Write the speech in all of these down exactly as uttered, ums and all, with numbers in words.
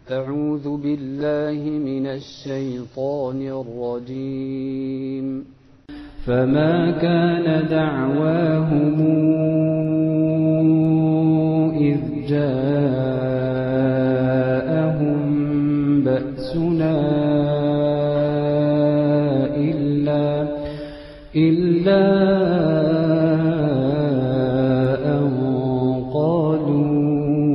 أعوذ بالله من الشيطان الرجيم. فما كان دعواهم إذ جاءهم بأسنا إلا إلا أن قالوا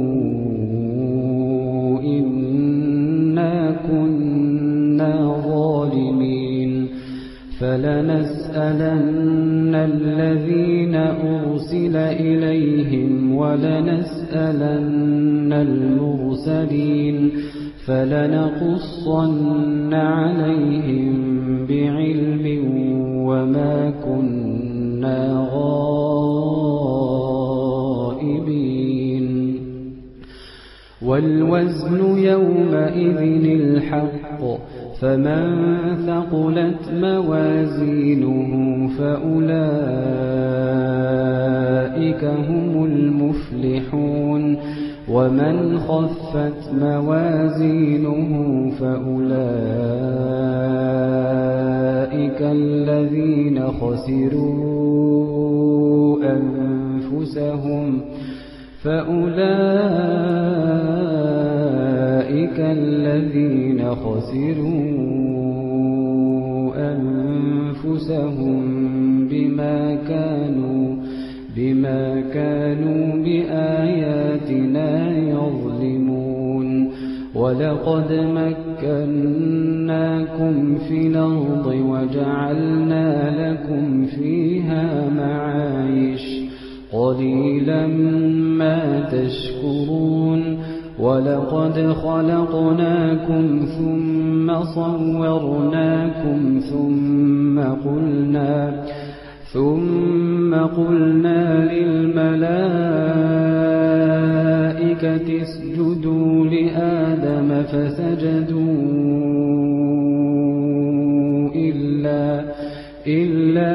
إنا كنا ظالمين فلنسألن الذين أرسل إليهم ولنسألن المرسلين فلنقصن عليهم بعلم وما كنا غائبين والوزن يومئذ الحق فمن ثقلت موازينه فأولئك هم المفلحون ومن خفت موازينه فأولئك الذين خسروا أنفسهم فأولئك الذين خسروا أنفسهم بما كانوا بما كانوا بآياتنا يظلمون ولقد مكناكم في الأرض وجعلنا لكم فيها معايش قليلا ما تشكرون ولقد خلقناكم ثم صورناكم ثم قلنا ثم قلنا للملائكة اسجدوا لآدم فسجدوا إلا إلا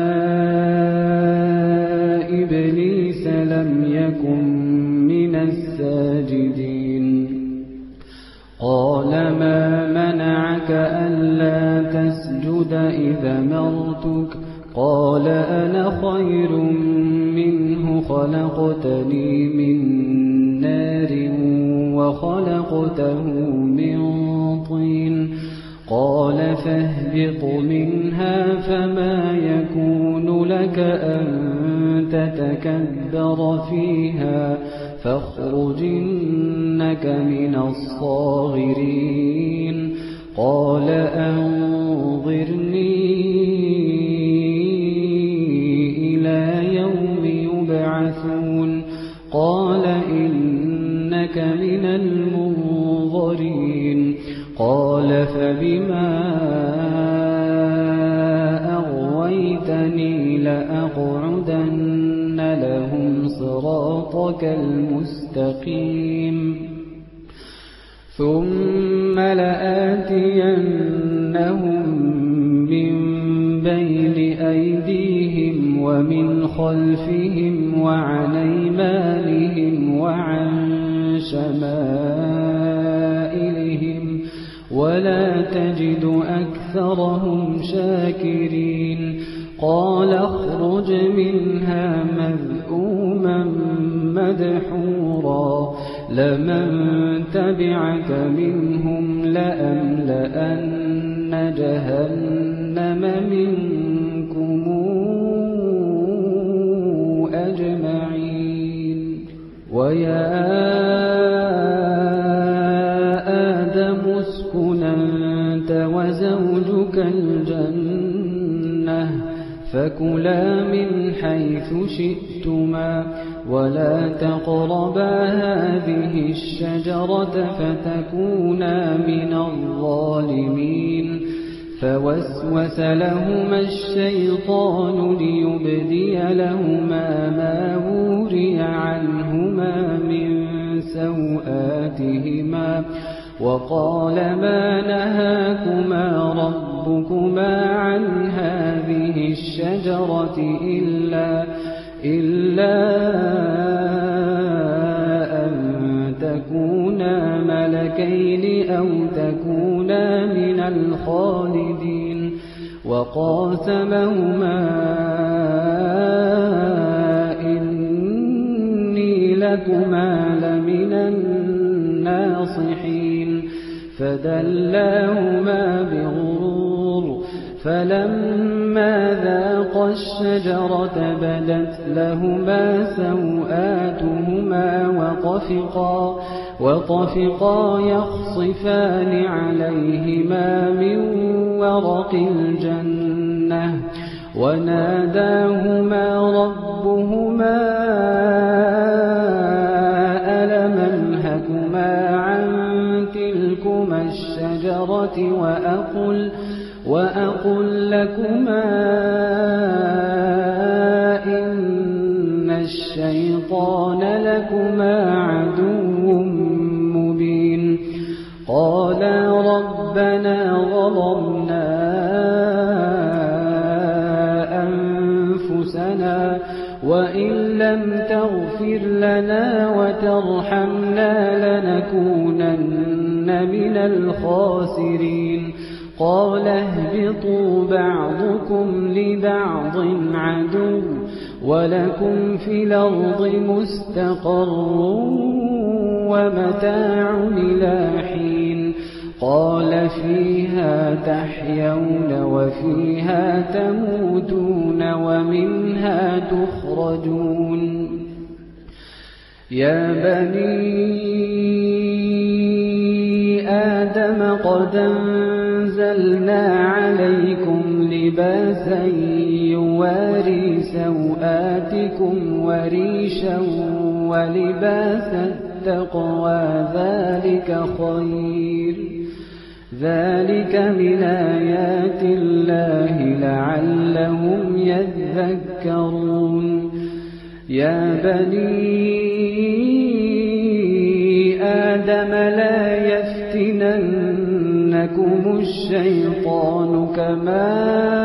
إبليس لم يكن من الساجدين قال ما منعك ألا تسجد إذا أمرتك قال أنا خير منه خلقتني من نار وخلقته من طين قال فاهبط منها فما يكون لك أن تتكبر فيها فاخرج إنك من الصاغرين قال أنظرني قال إنك من المنظرين قال فبما أغويتني لأقعدن لهم صراطك المستقيم ثم لآتينهم من بين أيديهم ومن خلفهم وعن أيمانهم وعن شمائلهم ولا تجد أكثرهم شاكرين قال اخرج منها مذءوما مدحورا لمن تبعك منهم لأملأن جهنم منكم أجمعين ويا آدم اسكن أنت وزوجك الجنة فكلا من حيث شئتما ولا تقربا هذه الشجرة فتكونا من الظالمين فوسوس لهما الشيطان ليبدي لهما ما وري عنهما من سوآتهما وقال ما نهاكما ربكما عن هذه الشجرة إلا إلا أن تكونا ملكين هاتين أو تكونا من الخالدين وقاسمهما إني لكما لمن الناصحين فدلاهما بغرور فلما ذاقا الشجرة بدت لهما سوآتهما وطفقا, وطفقا يخصفان عليهما من ورق الجنة وناداهما ربهما ألم أنهكما عن تلكما الشجرة وأقل وأقل لكما إن الشيطان لكما عدو مبين قالا ربنا ظلمنا أنفسنا وإن لم تغفر لنا وترحمنا لنكونن من الخاسرين قال اهبطوا بعضكم لبعض عدو ولكم في الأرض مستقر ومتاع إلى حين قال فيها تحيون وفيها تموتون ومنها تخرجون يا بني آدم قد أنزلنا عليكم لباسا يواري سوآتكم وريشا ولباس التقوى ذلك خير ذلك من آيات الله لعلهم يذكرون يا بني آدم لا يفتننكم الشيطان كما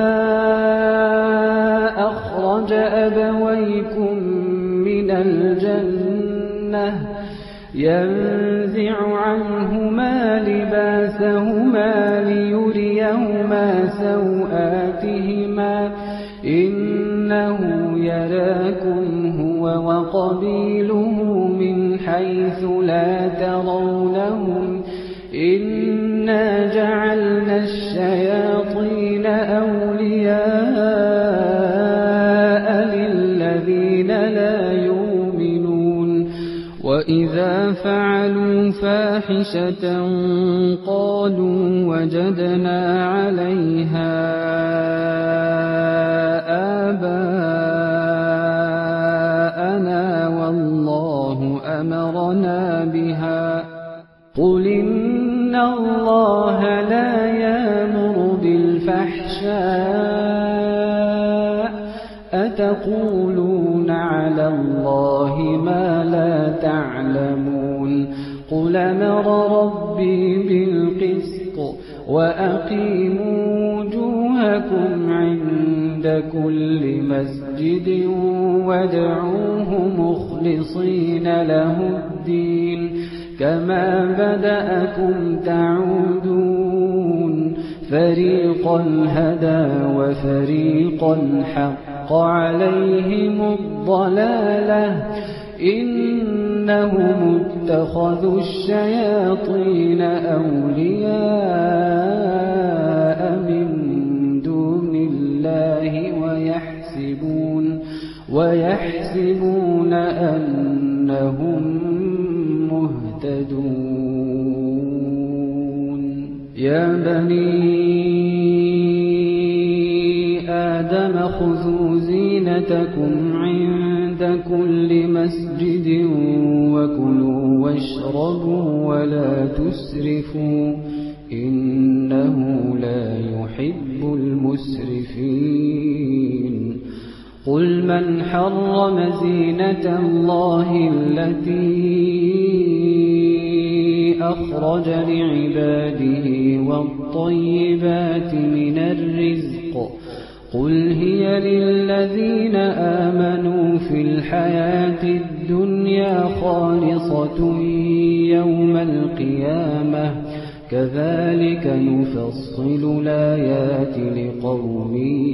أخرج أبويكم من الجنة ينزع عنهما لباسهما ليريهما سوآتهما إنه يراكم هو وقبيله من حيث لا ترونهم إنا جعلنا الشياطين أولياء للذين لا يؤمنون وإذا فعلوا فاحشة قالوا وجدنا عليها آباءنا والله أمرنا بها قل إن الله لا يأمر بالفحشاء أتقولون على الله ما لا تعلمون قل أمر ربي بالقسط وأقيموا وجوهكم عند كل مسجد وادعوه مخلصين له الدين كما بدأكم تعودون فريقا هدى وفريقا حق عليهم الضلالة إنهم اتخذوا الشياطين أولياء من دون الله ويحسبون ويحسبون أنهم مهتدون يا بني آدم خذوا زينتكم عند كل مسجد وكلوا واشربوا ولا تسرفوا إنه لا يحب المسرفين قل من حرم زينة الله التي أخرج لعباده والطيبات من الرزق قل هي للذين آمنوا في الحياة الدنيا الدنيا خالصة يوم القيامة كذلك نفصل الآيات لقوم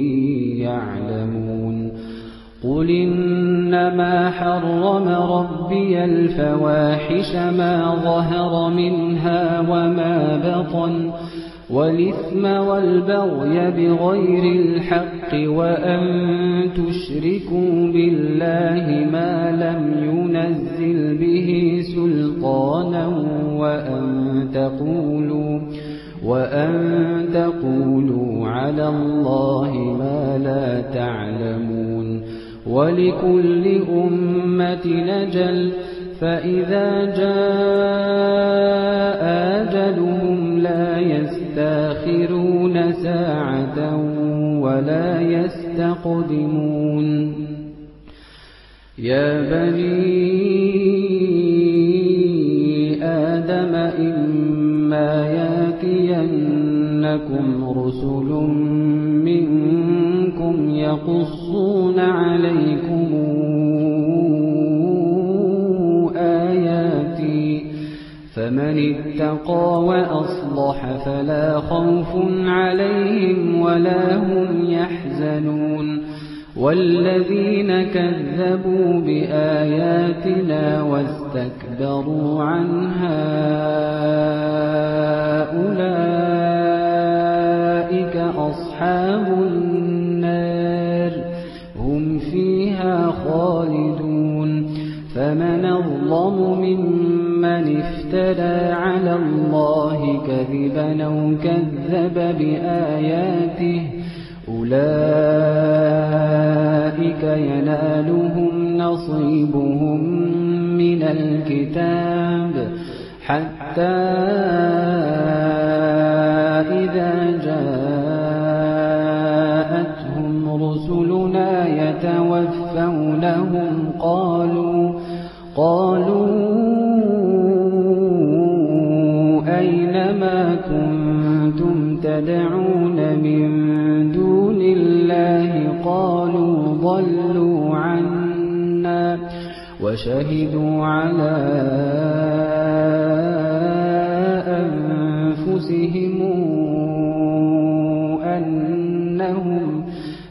يعلمون قل إنما حرم ربي الفواحش ما ظهر منها وما بطن والإثم والبغي بغير الحق وأن تشركوا بالله ما لم ينزل به سلطانا وأن تقولوا وأن تقولوا على الله ما لا تعلمون ولكل أمة أجل فإذا جاء أجلهم لا يستأخرون ساعة ولا يستقدمون يا بني آدم إما يأتينكم رسل منكم يقصون عليكم آياتي فمن اتقى وأصلح فلا خوف عليهم ولا هم يحزنون والذين كذبوا بآياتنا واستكبروا عنها أولئك أصحاب النار هم فيها خالدون فمن أظلم ممن افترى على الله كذبا أو كذب بآياته أولئك ينالهم نصيبهم من الكتاب حتى إذا جاءتهم رسلنا يتوفونهم قالوا قالوا أين ما كنتم تدعون من دون الله قالوا ضلوا عنا وشهدوا على أنفسهم أنهم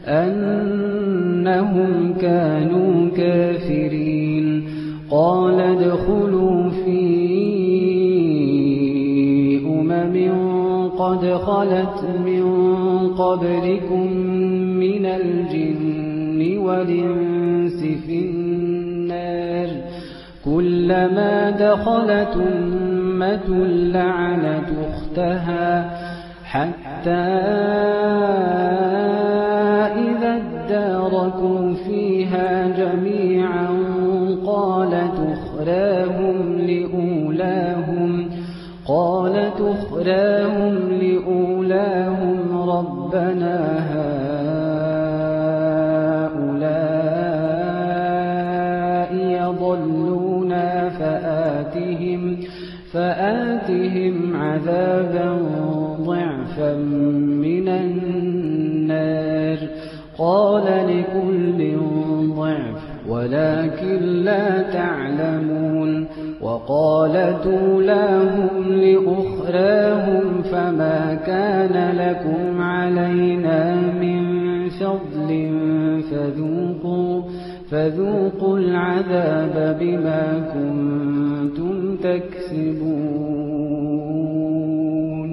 أنهم كانوا كافرين قال ادخلوا في أمم قد خلت من قبلكم من الجن والإنس في النار كلما دخلت أمة لعنت أختها حتى إذا اداركوا فيها جميعا قالت أخراهم لأولاهم قالت أخراهم لأولاهم ربنا هؤلاء يضلونا فآتهم فآتهم عذابا ضعفا من النار قال لكل ضعف ولكن لا تعلمون وقالت أولاهم لأخراهم فما كان لكم علينا من فضل فذوقوا فذوقوا العذاب بما كنتم تكسبون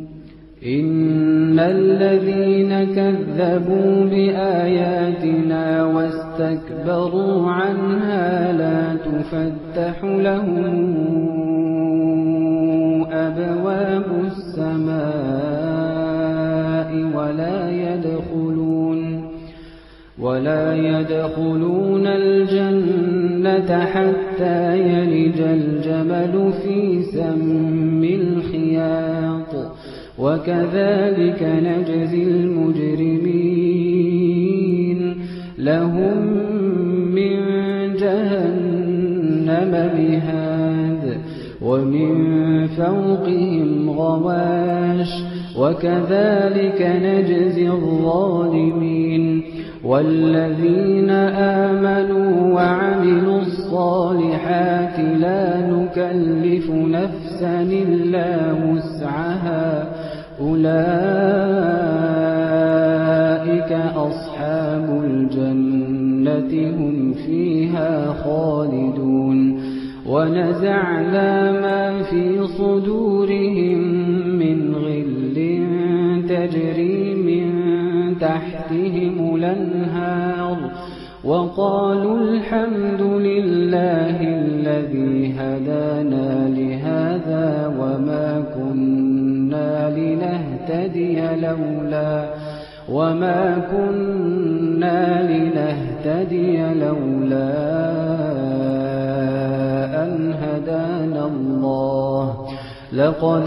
إن الذين كذبوا بآياتنا واستكبروا عنها لا تفتح لهم أبواب السماء ولا يدخلون ولا يدخلون الجنة حتى يلج الجمل في سم الخياط وكذلك نجزي المجرمين لهم من جهنم مهاد ومن فوقهم غواش وكذلك نجزي الظالمين والذين آمنوا وعملوا الصالحات الصالحات لا نكلف نفسا إلا وسعها أولئك أصحاب الجنة هم فيها خالدون ونزعنا ما في صدورهم من غل تجري من تحتهم الأنهار وقالوا الحمد لله الذي هدانا لهذا وما كنا لنهتدي لولا وما كنا لنهتدي لولا أن هدانا الله لقد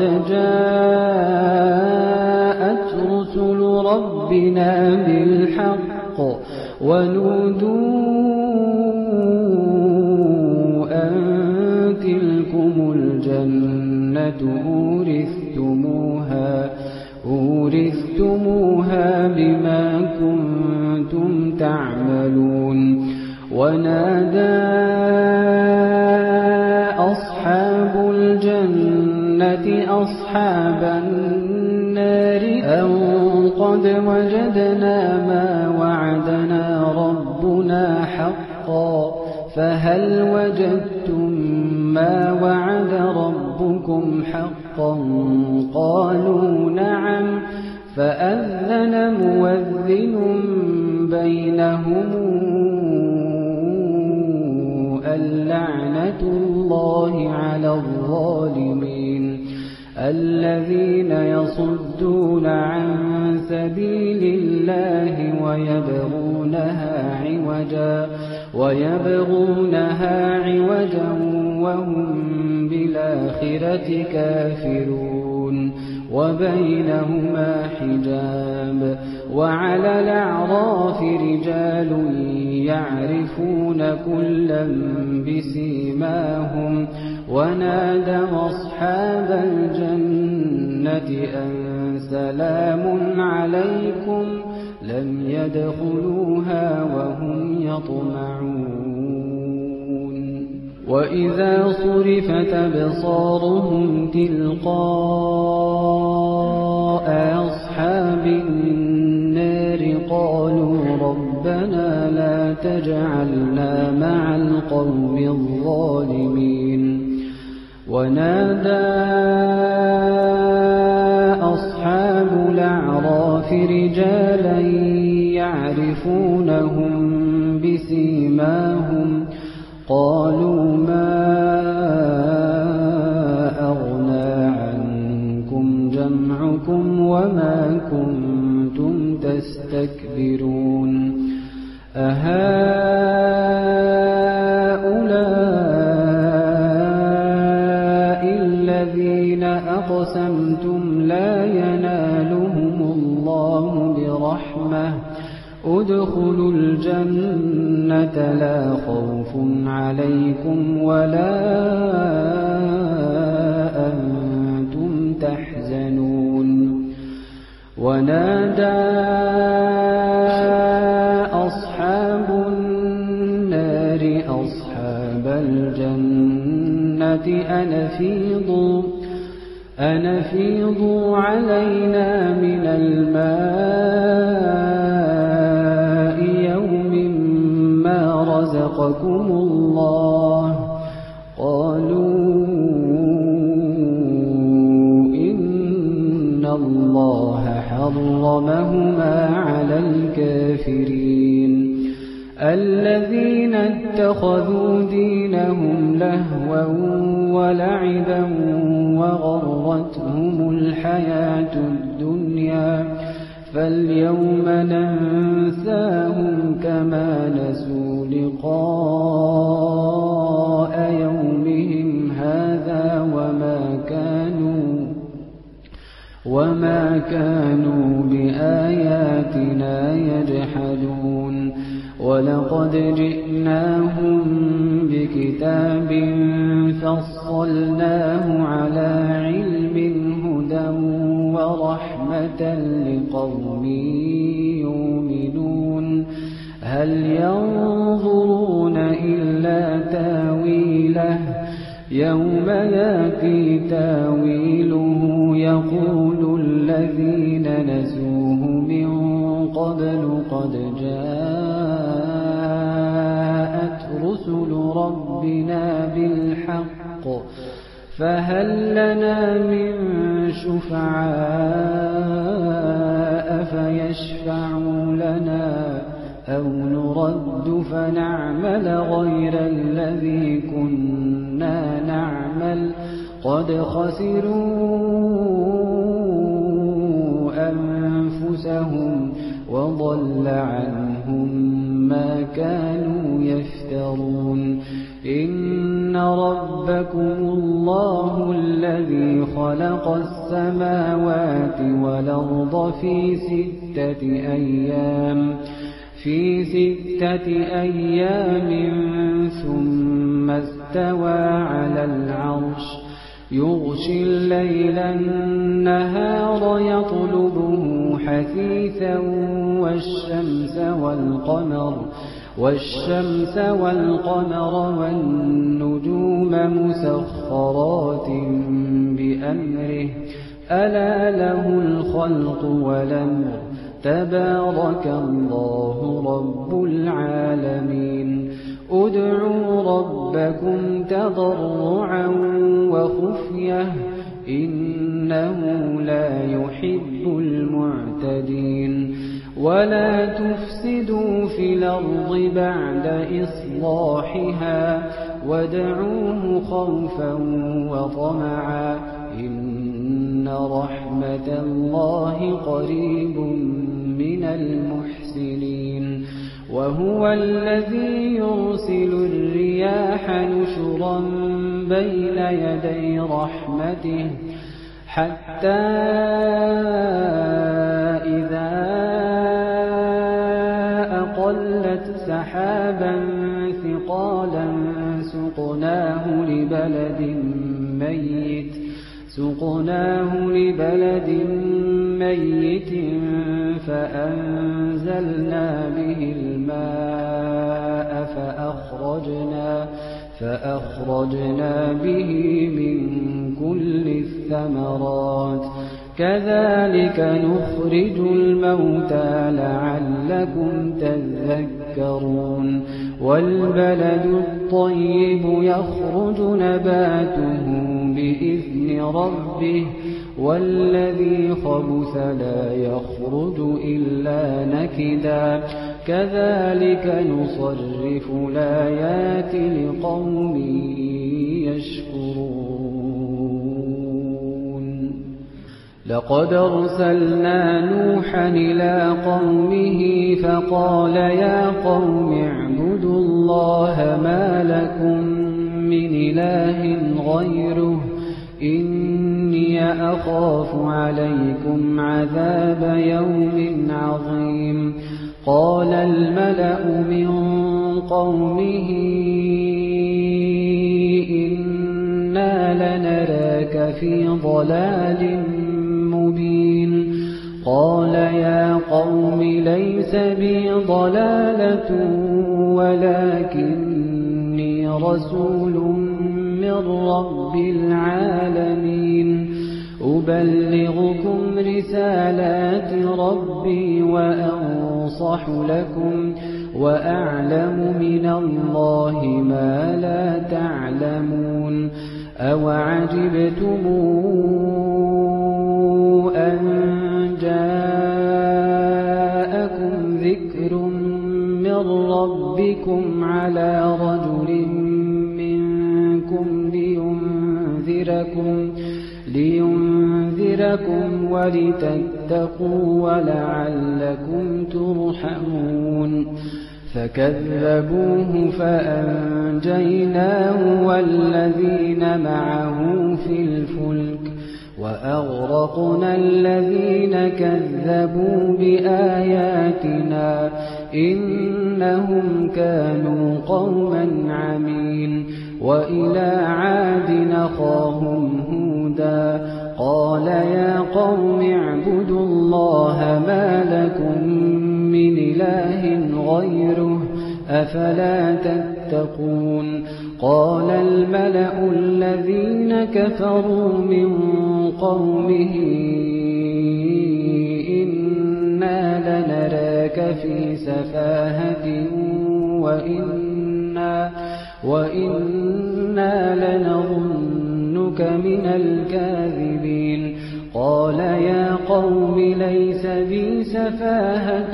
جاءت رسل ربنا بالحق ونودوا أن تلكم الجنة أورثتموها أورثتموها بما كنتم تعملون ونادى أصحاب الجنة أصحاب النار أن قد وجدنا ما وعدنا ربنا حقا فهل وجدتم ما وعد ربكم حقا قالوا نعم فأذن مؤذن بينهم اللعنة الله على الظالمين الذين يصدون عن سبيل الله ويبغونها عوجا ويبغونها عوجا وهم بالآخرة كافرون وبينهما حجاب وعلى الأعراف رجال يعرفون كلا بسيماهم ونادوا أصحاب الجنة أن سلام عليكم لم يدخلوها وهم يطمعون وإذا صرفت أبصارهم تلقاء أصحاب النار قالوا ربنا لا تجعلنا مع القوم الظالمين ونادى أصحاب الأعراف رجالا يعرفونهم بسيماهم قالوا ما أغنى عنكم جمعكم وما كنتم تستكبرون أهؤلاء الذين أقسمتم لا ينالهم الله برحمة ادخلوا الجنة لا خوف عليكم ولا أنتم تحزنون ونادى أصحاب النار أصحاب الجنة أن أفيضوا أن أفيضوا علينا من الماء يوم ما رزقكم الله قالوا إن الله حرمهما على الكافرين الذين اتخذوا دينهم لهوا ولعبا وغرتهم الحياة الدنيا فاليوم ننساهم كما نسوا لقاء يومهم هذا وما كانوا وما كانوا بآياتنا يجحدون ولقد جئناهم بكتاب فصلناه على علم هدى ورحمة لقوم يؤمنون هل ينظرون إلا تأتيهم يوم يأتي تاويله يقول الذين نسوه من قبل قد جاءت رسل ربنا بالحق فهل لنا من شفعاء فيشفعوا لنا أو نرد فنعمل غير الذي كنا نعمل قد خسروا أنفسهم وضل عنهم ما كانوا يفترون إن ربكم الله الذي خلق السماوات والأرض في ستة أيام في ستة أيام ثم استوى على العرش يغشي الليل النهار يطلبه حثيثا والشمس والقمر والشمس والقمر والنجوم مسخرات بأمره ألا له الخلق والأمر تبارك الله رب العالمين ادعوا ربكم تضرعا وخفية إنه لا يحب المعتدين ولا تفسدوا في الأرض بعد إصلاحها وادعوه خوفا وطمعا إن رحمة الله قريب من المحسنين وهو الذي يرسل الرياح نشرا بين يدي رحمته حتى إذا أقلت سحابا ثقالا سقناه لبلد ميت سقناه لبلد ميت فأنزلنا به الماء فأخرجنا فأخرجنا به من كل الثمرات كذلك نخرج الموتى لعلكم تذكرون والبلد الطيب يخرج نباته بإذن ربه والذي خبث لا يخرج إلا نكدا كذلك نصرف الآيات لقوم يشكرون لقد أرسلنا نوحا إلى قومه فقال يا قوم اعبدوا الله ما لكم من إله غيره إني أخاف عليكم عذاب يوم عظيم قال الملأ من قومه إنا لنراك في ضلال مبين قال يا قوم ليس بي ضلالة ولكني رسول من رب العالمين أبلغكم رسالات ربي وأنصح لكم وأعلم من الله ما لا تعلمون أوعجبتم أن جاءكم ذكر من ربكم على رجل منكم لينذركم لينذركم ولتتقوا ولعلكم ترحمون فكذبوه فأنجيناه والذين معه في الفلك وأغرقنا الذين كذبوا بآياتنا إنهم كانوا قوما عمين وإلى عاد أخاهم هودا قال يا قوم اعبدوا الله ما لكم من إله غيره أفلا تتقون قال الملأ الذين كفروا من قومه إنا لنراك في سفاهة وإنا, وإنا لنظنك من الكاذبين قال يا قوم ليس بي سفاهة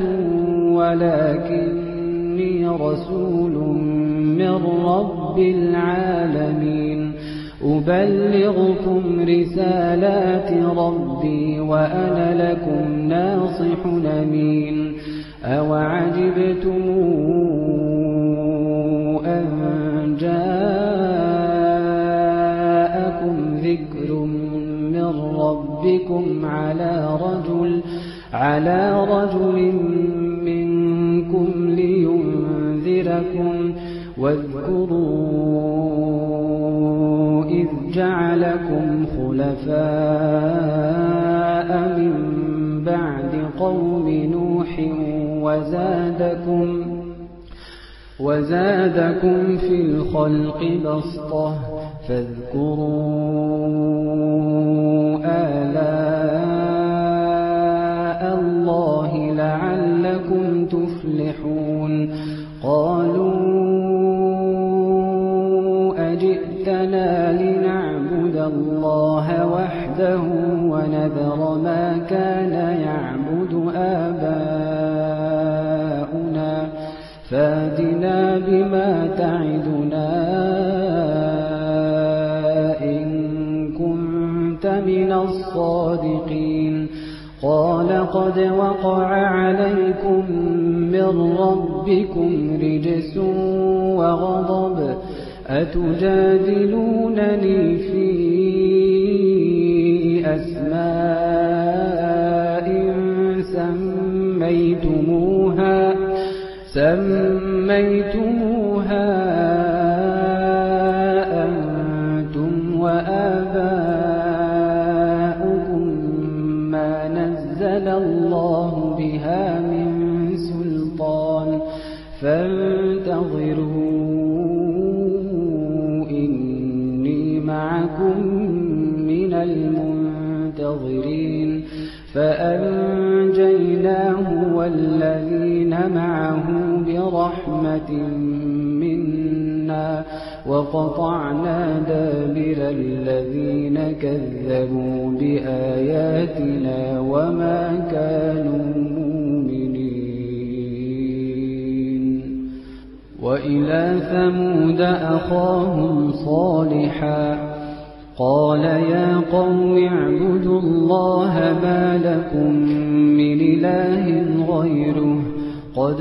ولكني رسول من رب العالمين أبلغكم رسالات ربي وأنا لكم ناصح أمين أوعجبتم أن جاءكم ذكر من ربكم على رجل على رجل منكم لينذركم واذكروا إذ جعلكم خلفاء من بعد قوم نوح وزادكم وزادكم في الخلق بسطة فاذكروا آلاء الله لعلكم تفلحون قالوا أجئتنا لنعبد الله وحده ونذر ما كان يعبد آباؤنا فاتنا بما تعدنا إن كنت من الصادقين قال قد وقع عليكم من ربكم رجس وغضب أتجادلونني في أسماء سميتموها سميتموها أنتم وآباؤكم ما نزل الله بها من سلطان فانتظروا إني معكم من المنتظرين فأنجيناه والذين معه برحمة منا وقطعنا دابر الذين كذبوا بآياتنا وما كانوا مؤمنين وإلى ثمود أخاهم صالحا قال يا قوم اعبدوا الله ما لكم من إله غيره قد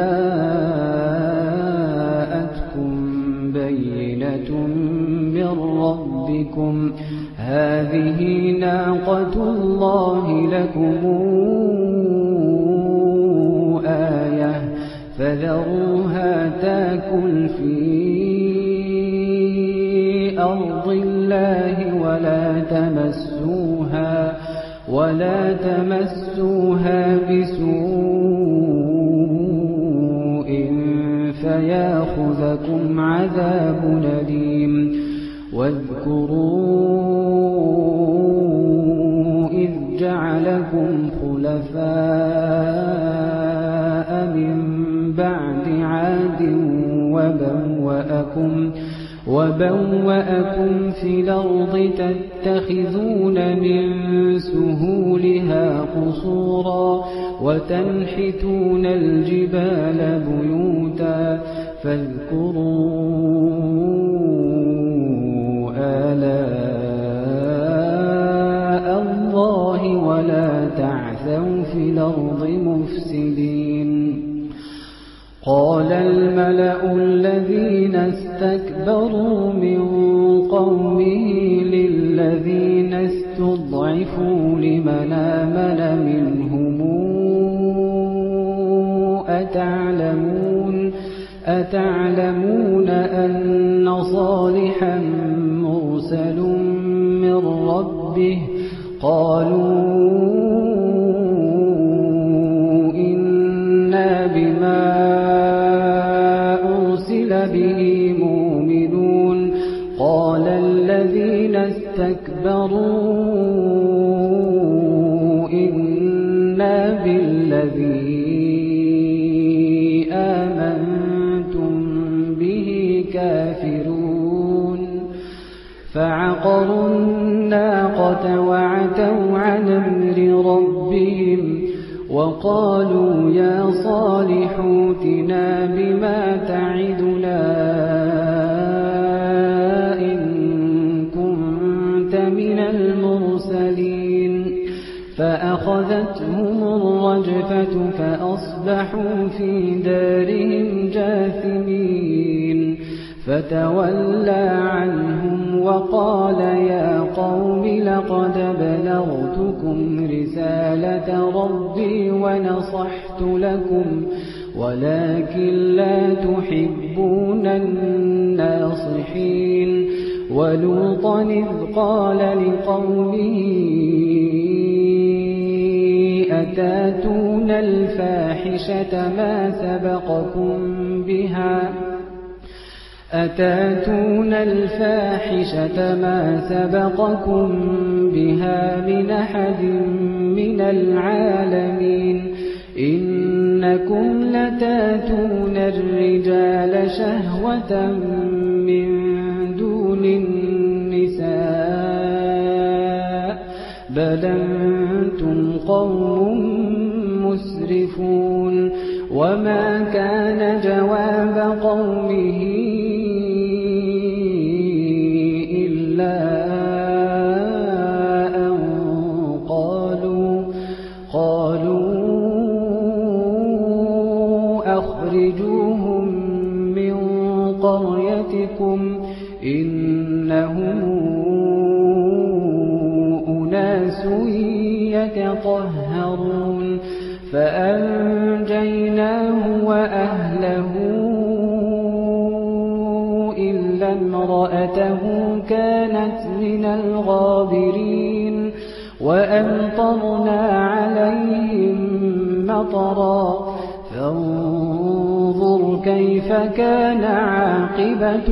جاءتكم بينة من ربكم هذه ناقة الله لكم آية فذروها تاكل في أرض الله ولا تمسوها ولا تمسوها بسوء فياخذكم عذاب أليم واذكروا إذ جعلكم خلفاء من بعد عاد وبوأكم وبوأكم في الأرض تتخذون من سهولها قصورا وتنحتون الجبال بيوتا فاذكروا آلاء الله ولا تعثوا في الأرض مفسدين قال الملأ الذين استكبروا من قومه للذين استضعفوا لمن آمن منهم أتعلمون أتعلمون أن صالحا مرسل من ربه قالوا إنا بما به مؤمنون كفروا إنا بالذي آمنتم به كافرون فعقروا الناقة وعتوا عن أمر ربهم وقالوا يا صالح ائتنا بما تعدنا إن كنت من المرسلين فأخذتهم الرجفة فأصبحوا في دارهم جاثمين فتولى عنهم وقال يا قوم لقد بلغتكم رسالة ربي ونصحت لكم ولكن لا تحبون الناصحين ولوطا إذ قال لقومه أتاتون الفاحشة ما سبقكم بها أتاتون الفاحشة ما سبقكم بها من أحد من العالمين إنكم لتاتون الرجال شهوة من دون النساء بل أنتم قوم مسرفون وما كان جواب قومه إلا أن قالوا قالوا أخرجوهم من قريتكم إنهم أناس يتطهرون فأنجيناه وأهله إلا امرأته كانت من الغابرين وأمطرنا عليهم مطرا فانظر كيف كان عاقبة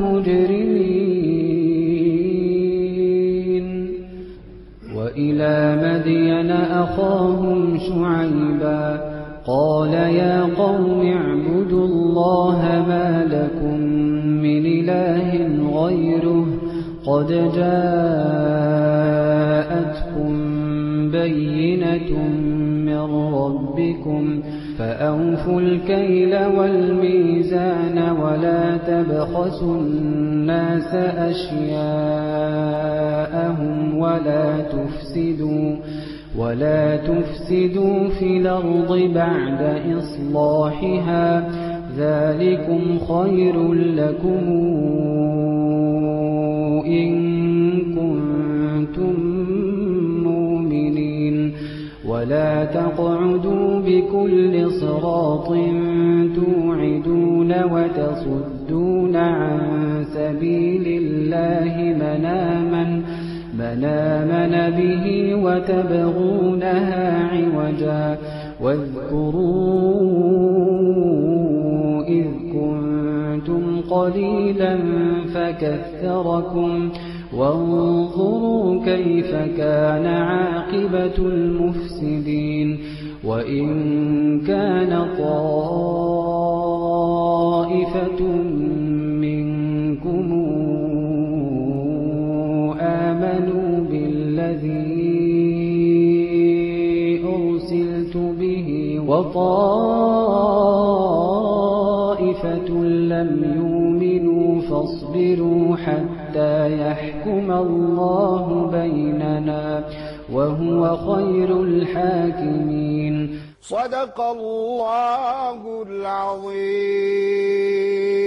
المجرمين وإلى مدين أخاهم شعيبا قال يا قوم اعبدوا الله ما لكم من إله غيره قد جاءتكم بينة من ربكم فأوفوا الكيل والميزان ولا تبخسوا الناس أشياءهم ولا تفسدوا ولا تفسدوا في الأرض بعد إصلاحها ذلكم خير لكم إن كنتم مؤمنين ولا تقعدوا بكل صراط توعدون وتصدون عن سبيل الله من آمن من آمن به وتبغونها عوجا واذكروا إذ كنتم قليلا فكثركم وانظروا كيف كان عاقبة المفسدين وإن كان طائفة منكم آمنوا بالذي أرسلت به وطائفة لم يؤمنوا فاصبروا حتى يحكم الله بيننا وهو خير الحاكمين. صدق الله العظيم.